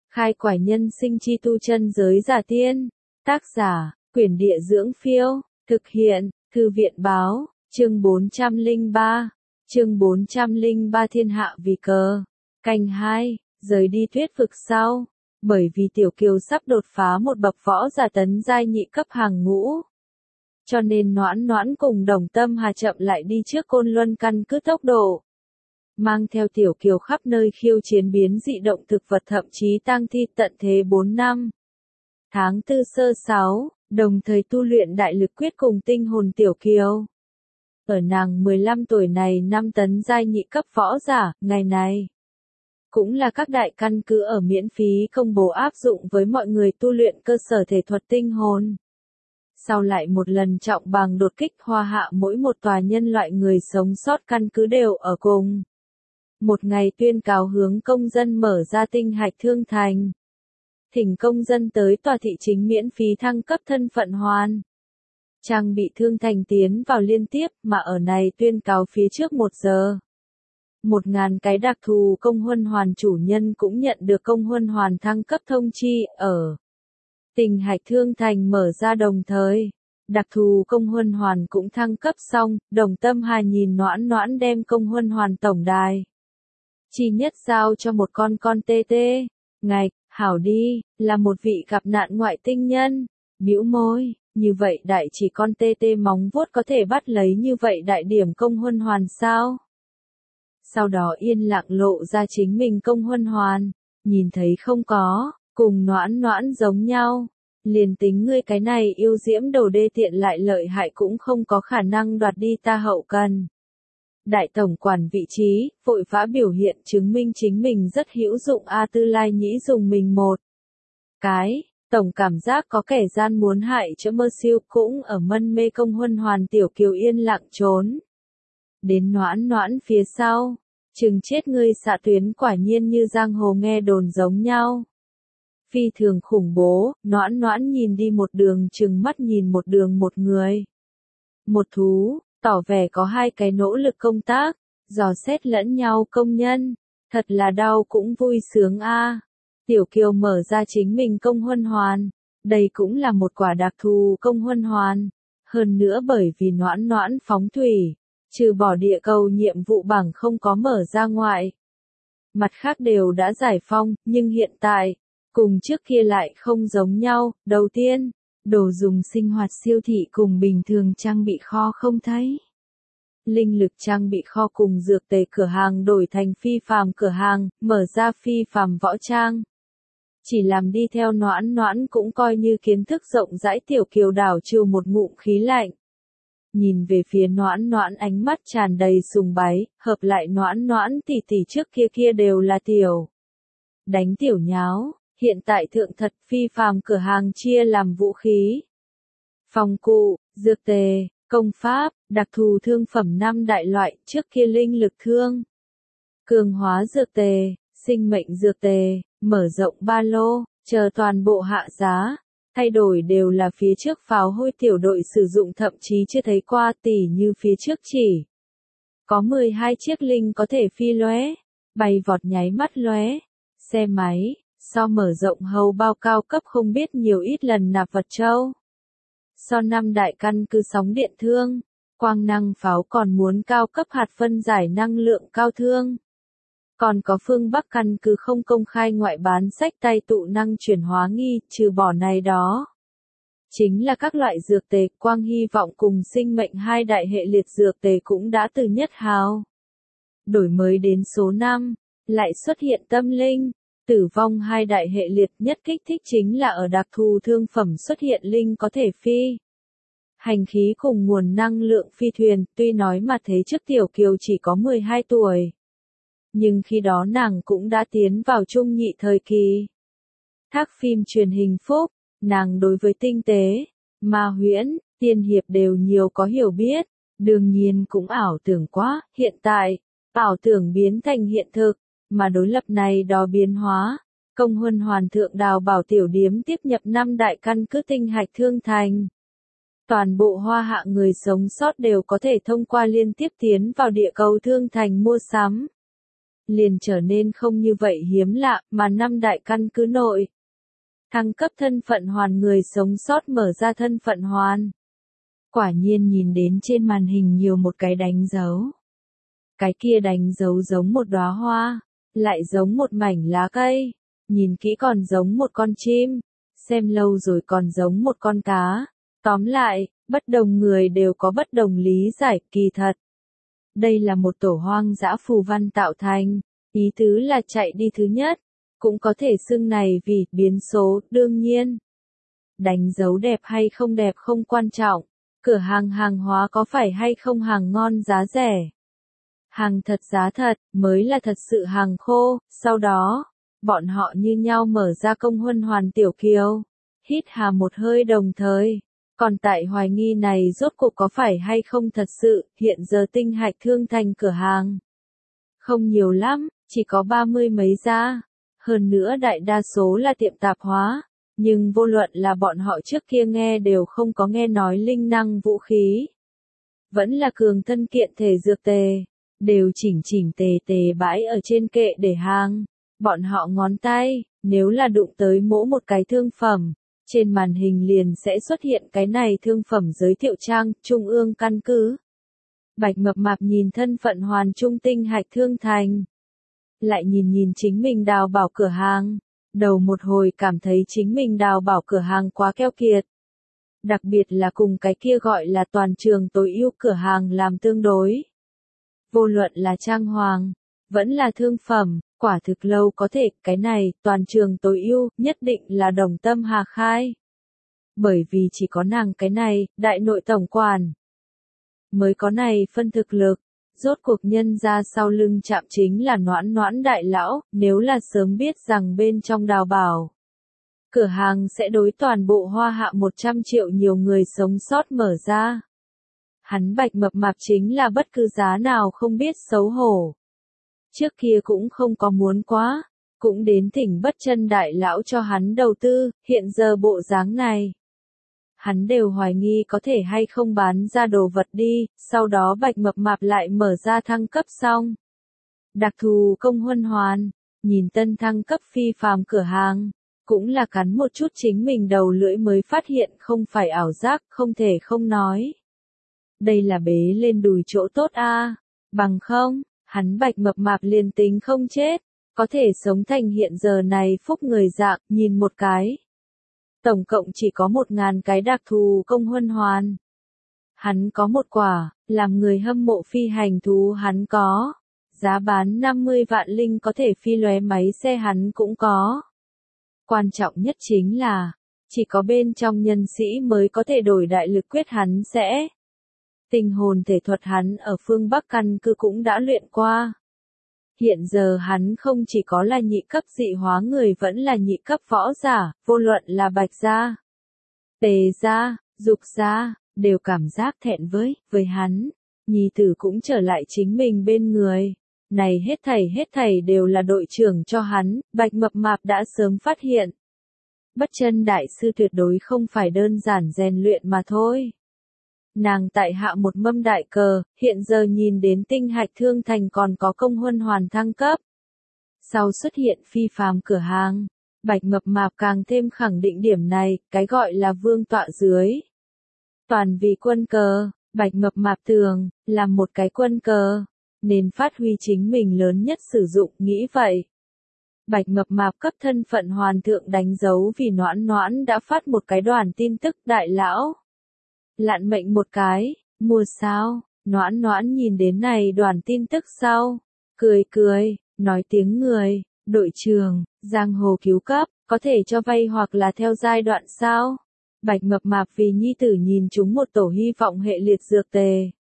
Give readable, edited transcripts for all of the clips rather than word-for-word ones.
Khai quải nhân sinh chi tu chân giới giả tiên. Tác giả, Quyển Địa Dưỡng Phiêu. Thực hiện, Thư viện Báo. Chương 403. Chương 403 Thiên hạ vì cờ. Canh 2, rời đi Tuyết vực sau. Bởi vì Tiểu Kiều sắp đột phá một bậc võ giả tấn giai nhị cấp hàng ngũ. Cho nên Noãn Noãn cùng Đồng Tâm Hà chậm lại đi trước Côn Luân căn cứ tốc độ. Mang theo Tiểu Kiều khắp nơi khiêu chiến biến dị động thực vật thậm chí tang thi tận thế 4 năm. Tháng 4 sơ 6, đồng thời tu luyện đại lực quyết cùng tinh hồn Tiểu Kiều. Ở nàng 15 tuổi này 5 tấn giai nhị cấp võ giả, ngày này cũng là các đại căn cứ ở miễn phí công bố áp dụng với mọi người tu luyện cơ sở thể thuật tinh hồn. Sau lại một lần trọng bằng đột kích hoa hạ mỗi một tòa nhân loại người sống sót căn cứ đều ở cùng. Một ngày tuyên cáo hướng công dân mở ra tinh hạch thương thành. Thỉnh công dân tới tòa thị chính miễn phí thăng cấp thân phận hoàn. Trang bị thương thành tiến vào liên tiếp mà ở này tuyên cáo phía trước 1 giờ. 1000 cái đặc thù công huân hoàn chủ nhân cũng nhận được công huân hoàn thăng cấp thông chi ở. Tinh hạch thương thành mở ra đồng thời. Đặc thù công huân hoàn cũng thăng cấp xong, Đồng Tâm Hà nhìn Noãn Noãn đem công huân hoàn tổng đài. Chi nhất giao cho một con tê tê. Ngạch, hảo đi, là một vị gặp nạn ngoại tinh nhân. Bĩu môi, như vậy đại chỉ con tê tê móng vuốt có thể bắt lấy như vậy đại điểm công huân hoàn sao? Sau đó yên lặng lộ ra chính mình công huân hoàn. Nhìn thấy không có, cùng Noãn Noãn giống nhau. Liền tính ngươi cái này yêu diễm đồ đê tiện lại lợi hại cũng không có khả năng đoạt đi ta hậu cần. Đại tổng quản vị trí, vội vã biểu hiện chứng minh chính mình rất hữu dụng. A Tư Lai Nhĩ dùng mình một cái, tổng cảm giác có kẻ gian muốn hại cho mơ siêu cũng ở mân mê công huân hoàn. Tiểu Kiều yên lặng trốn. Đến Noãn Noãn phía sau, chừng chết ngươi xạ tuyến quả nhiên như giang hồ nghe đồn giống nhau. Phi thường khủng bố, Noãn Noãn nhìn đi một đường chừng mắt nhìn một đường một người. Một thú, tỏ vẻ có 2 cái nỗ lực công tác, dò xét lẫn nhau công nhân, thật là đau cũng vui sướng a. Tiểu Kiều mở ra chính mình công huân hoàn, đây cũng là một quả đặc thù công huân hoàn, hơn nữa bởi vì Noãn Noãn phóng thủy, trừ bỏ địa cầu nhiệm vụ bảng không có mở ra ngoại. Mặt khác đều đã giải phong, nhưng hiện tại, cùng trước kia lại không giống nhau. Đầu tiên, đồ dùng sinh hoạt siêu thị cùng bình thường trang bị kho không thấy. Linh lực trang bị kho cùng dược tề cửa hàng đổi thành phi phàm cửa hàng, mở ra phi phàm võ trang. Chỉ làm đi theo Noãn Noãn cũng coi như kiến thức rộng rãi. Tiểu Kiều đảo trừ một ngụm khí lạnh. Nhìn về phía Noãn Noãn ánh mắt tràn đầy sùng bái, hợp lại Noãn Noãn tỷ tỷ trước kia đều là tiểu đánh tiểu nháo. Hiện tại thượng thật phi phàm cửa hàng chia làm vũ khí, phòng cụ, dược tề, công pháp, đặc thù thương phẩm 5 đại loại. Trước kia linh lực thương, cường hóa dược tề, sinh mệnh dược tề, mở rộng ba lô, chờ toàn bộ hạ giá. Thay đổi đều là phía trước pháo hôi tiểu đội sử dụng thậm chí chưa thấy qua. Tỉ như phía trước chỉ có 12 chiếc linh có thể phi lóe, bay vọt nháy mắt lóe, xe máy. So mở rộng hầu bao cao cấp không biết nhiều ít lần nạp vật châu. So 5 đại căn cứ sóng điện thương, quang năng pháo còn muốn cao cấp hạt phân giải năng lượng cao thương. Còn có phương Bắc căn cứ không công khai ngoại bán sách tay tụ năng chuyển hóa nghi, trừ bỏ này đó. Chính là các loại dược tề, quang hy vọng cùng sinh mệnh 2 đại hệ liệt dược tề cũng đã từ nhất hào. Đổi mới đến số 5, lại xuất hiện tâm linh. Tử vong 2 đại hệ liệt. Nhất kích thích chính là ở đặc thù thương phẩm xuất hiện linh có thể phi hành khí cùng nguồn năng lượng phi thuyền. Tuy nói mà thế trước Tiểu Kiều chỉ có 12 tuổi, nhưng khi đó nàng cũng đã tiến vào trung nhị thời kỳ. Thác phim truyền hình phúc, nàng đối với tinh tế, ma huyễn, tiên hiệp đều nhiều có hiểu biết, đương nhiên cũng ảo tưởng quá. Hiện tại, ảo tưởng biến thành hiện thực. Mà đối lập này đó biến hóa, công huân hoàn thượng đào bảo tiểu điếm tiếp nhập 5 đại căn cứ tinh hạch thương thành. Toàn bộ hoa hạ người sống sót đều có thể thông qua liên tiếp tiến vào địa cầu thương thành mua sắm. liền trở nên không như vậy hiếm lạ, mà năm đại căn cứ nội. Thăng cấp thân phận hoàn người sống sót mở ra thân phận hoàn. Quả nhiên nhìn đến trên màn hình nhiều một cái đánh dấu. Cái kia đánh dấu giống một đóa hoa, lại giống một mảnh lá cây, nhìn kỹ còn giống một con chim, xem lâu rồi còn giống một con cá. Tóm lại, bất đồng người đều có bất đồng lý giải, kỳ thật. Đây là một tổ hoang dã phù văn tạo thành, ý tứ là chạy đi thứ nhất, cũng có thể xưng này vì biến số, đương nhiên. Đánh dấu đẹp hay không đẹp không quan trọng, cửa hàng hóa có phải hay không hàng ngon giá rẻ. Hàng thật giá thật, mới là thật sự hàng khô, sau đó, bọn họ như nhau mở ra công huân hoàn tiểu kiều, hít hà một hơi đồng thời. Còn tại hoài nghi này rốt cuộc có phải hay không thật sự, hiện giờ Tinh Hạch Thương Thành cửa hàng. Không nhiều lắm, chỉ có 30 mấy gia. Hơn nữa đại đa số là tiệm tạp hóa, nhưng vô luận là bọn họ trước kia nghe đều không có nghe nói linh năng vũ khí. Vẫn là cường thân kiện thể dược tề, đều chỉnh tề bãi ở trên kệ để hàng. Bọn họ ngón tay, nếu là đụng tới mỗi một cái thương phẩm, trên màn hình liền sẽ xuất hiện cái này thương phẩm giới thiệu trang, trung ương căn cứ. Bạch Mập Mạp nhìn thân phận hoàn trung Tinh Hạch Thương Thành. Lại nhìn chính mình đào bảo cửa hàng. Đầu một hồi cảm thấy chính mình đào bảo cửa hàng quá keo kiệt. Đặc biệt là cùng cái kia gọi là toàn trường tối ưu cửa hàng làm tương đối. Vô luận là trang hoàng, vẫn là thương phẩm, quả thực lâu có thể, cái này, toàn trường tối ưu, nhất định là Đồng Tâm Hà khai. Bởi vì chỉ có nàng cái này, đại nội tổng quản, mới có này phân thực lực. Rốt cuộc nhân ra sau lưng chạm chính là Noãn đại lão, nếu là sớm biết rằng bên trong đào bảo. Cửa hàng sẽ đối toàn bộ Hoa Hạ 100 triệu nhiều người sống sót mở ra. Hắn Bạch Mập Mạp chính là bất cứ giá nào không biết xấu hổ. Trước kia cũng không có muốn quá, cũng đến thỉnh Bất Chân đại lão cho hắn đầu tư, hiện giờ bộ dáng này. Hắn đều hoài nghi có thể hay không bán ra đồ vật đi, sau đó Bạch Mập Mạp lại mở ra thăng cấp xong. Đặc thù công huân hoàn, nhìn tân thăng cấp phi phàm cửa hàng, cũng là cắn một chút chính mình đầu lưỡi mới phát hiện không phải ảo giác, không thể không nói. Đây là bế lên đùi chỗ tốt a, bằng không, hắn Bạch Mập Mạp liền tính không chết, có thể sống thành hiện giờ này phúc người dạng, nhìn một cái. Tổng cộng chỉ có 1.000 cái đặc thù công huân hoàn. Hắn có một quả, làm người hâm mộ phi hành thú hắn có. Giá bán 50 vạn linh có thể phi lóe máy xe hắn cũng có. Quan trọng nhất chính là, chỉ có bên trong nhân sĩ mới có thể đổi đại lực quyết hắn sẽ. Tinh hồn thể thuật hắn ở phương Bắc căn cứ cũng đã luyện qua. Hiện giờ hắn không chỉ có là nhị cấp dị hóa người vẫn là nhị cấp võ giả, vô luận là Bạch gia, Tề gia, Dục gia, đều cảm giác thẹn với hắn. Nhi tử cũng trở lại chính mình bên người. Này hết thảy đều là đội trưởng cho hắn, Bạch Mập Mạp đã sớm phát hiện. Bất Chân đại sư tuyệt đối không phải đơn giản rèn luyện mà thôi. Nàng tại hạ một mâm đại cờ, hiện giờ nhìn đến Tinh Hạch Thương Thành còn có công huân hoàn thăng cấp. Sau xuất hiện phi phàm cửa hàng, Bạch Mập Mạp càng thêm khẳng định điểm này, cái gọi là vương tọa dưới. Toàn vì quân cờ, Bạch Mập Mạp tưởng, làm một cái quân cờ, nên phát huy chính mình lớn nhất sử dụng, nghĩ vậy. Bạch Mập Mạp cấp thân phận hoàn thượng đánh dấu vì Noãn đã phát một cái đoàn tin tức, đại lão. Lạn mệnh một cái, mua sao, Noãn nhìn đến này đoàn tin tức sau, cười, nói tiếng người, đội trưởng, giang hồ cứu cấp, có thể cho vay hoặc là theo giai đoạn sao? Bạch Mập Mạp vì nhi tử nhìn chúng một tổ hy vọng hệ liệt dược tề.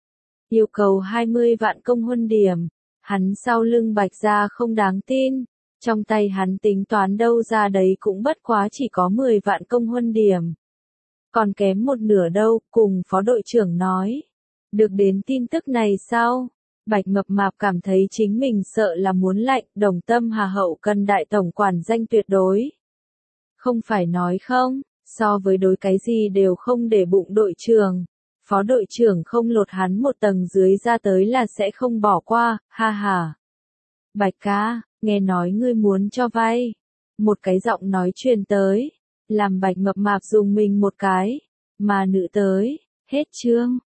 Yêu cầu 20 vạn công huân điểm, hắn sau lưng Bạch gia không đáng tin, trong tay hắn tính toán đâu ra đấy cũng bất quá chỉ có 10 vạn công huân điểm. Còn kém một nửa đâu, cùng phó đội trưởng nói. Được đến tin tức này sau, Bạch Mập Mạp cảm thấy chính mình sợ là muốn lạnh, Đồng Tâm Hà hậu cần đại tổng quản danh tuyệt đối. Không phải nói không, so với đối cái gì đều không để bụng đội trưởng, phó đội trưởng không lột hắn một tầng dưới ra tới là sẽ không bỏ qua, ha ha. Bạch ca, nghe nói ngươi muốn cho vay. Một cái giọng nói truyền tới, làm Bạch Mập Mạp dùng mình một cái, mà nữ tới, hết chương.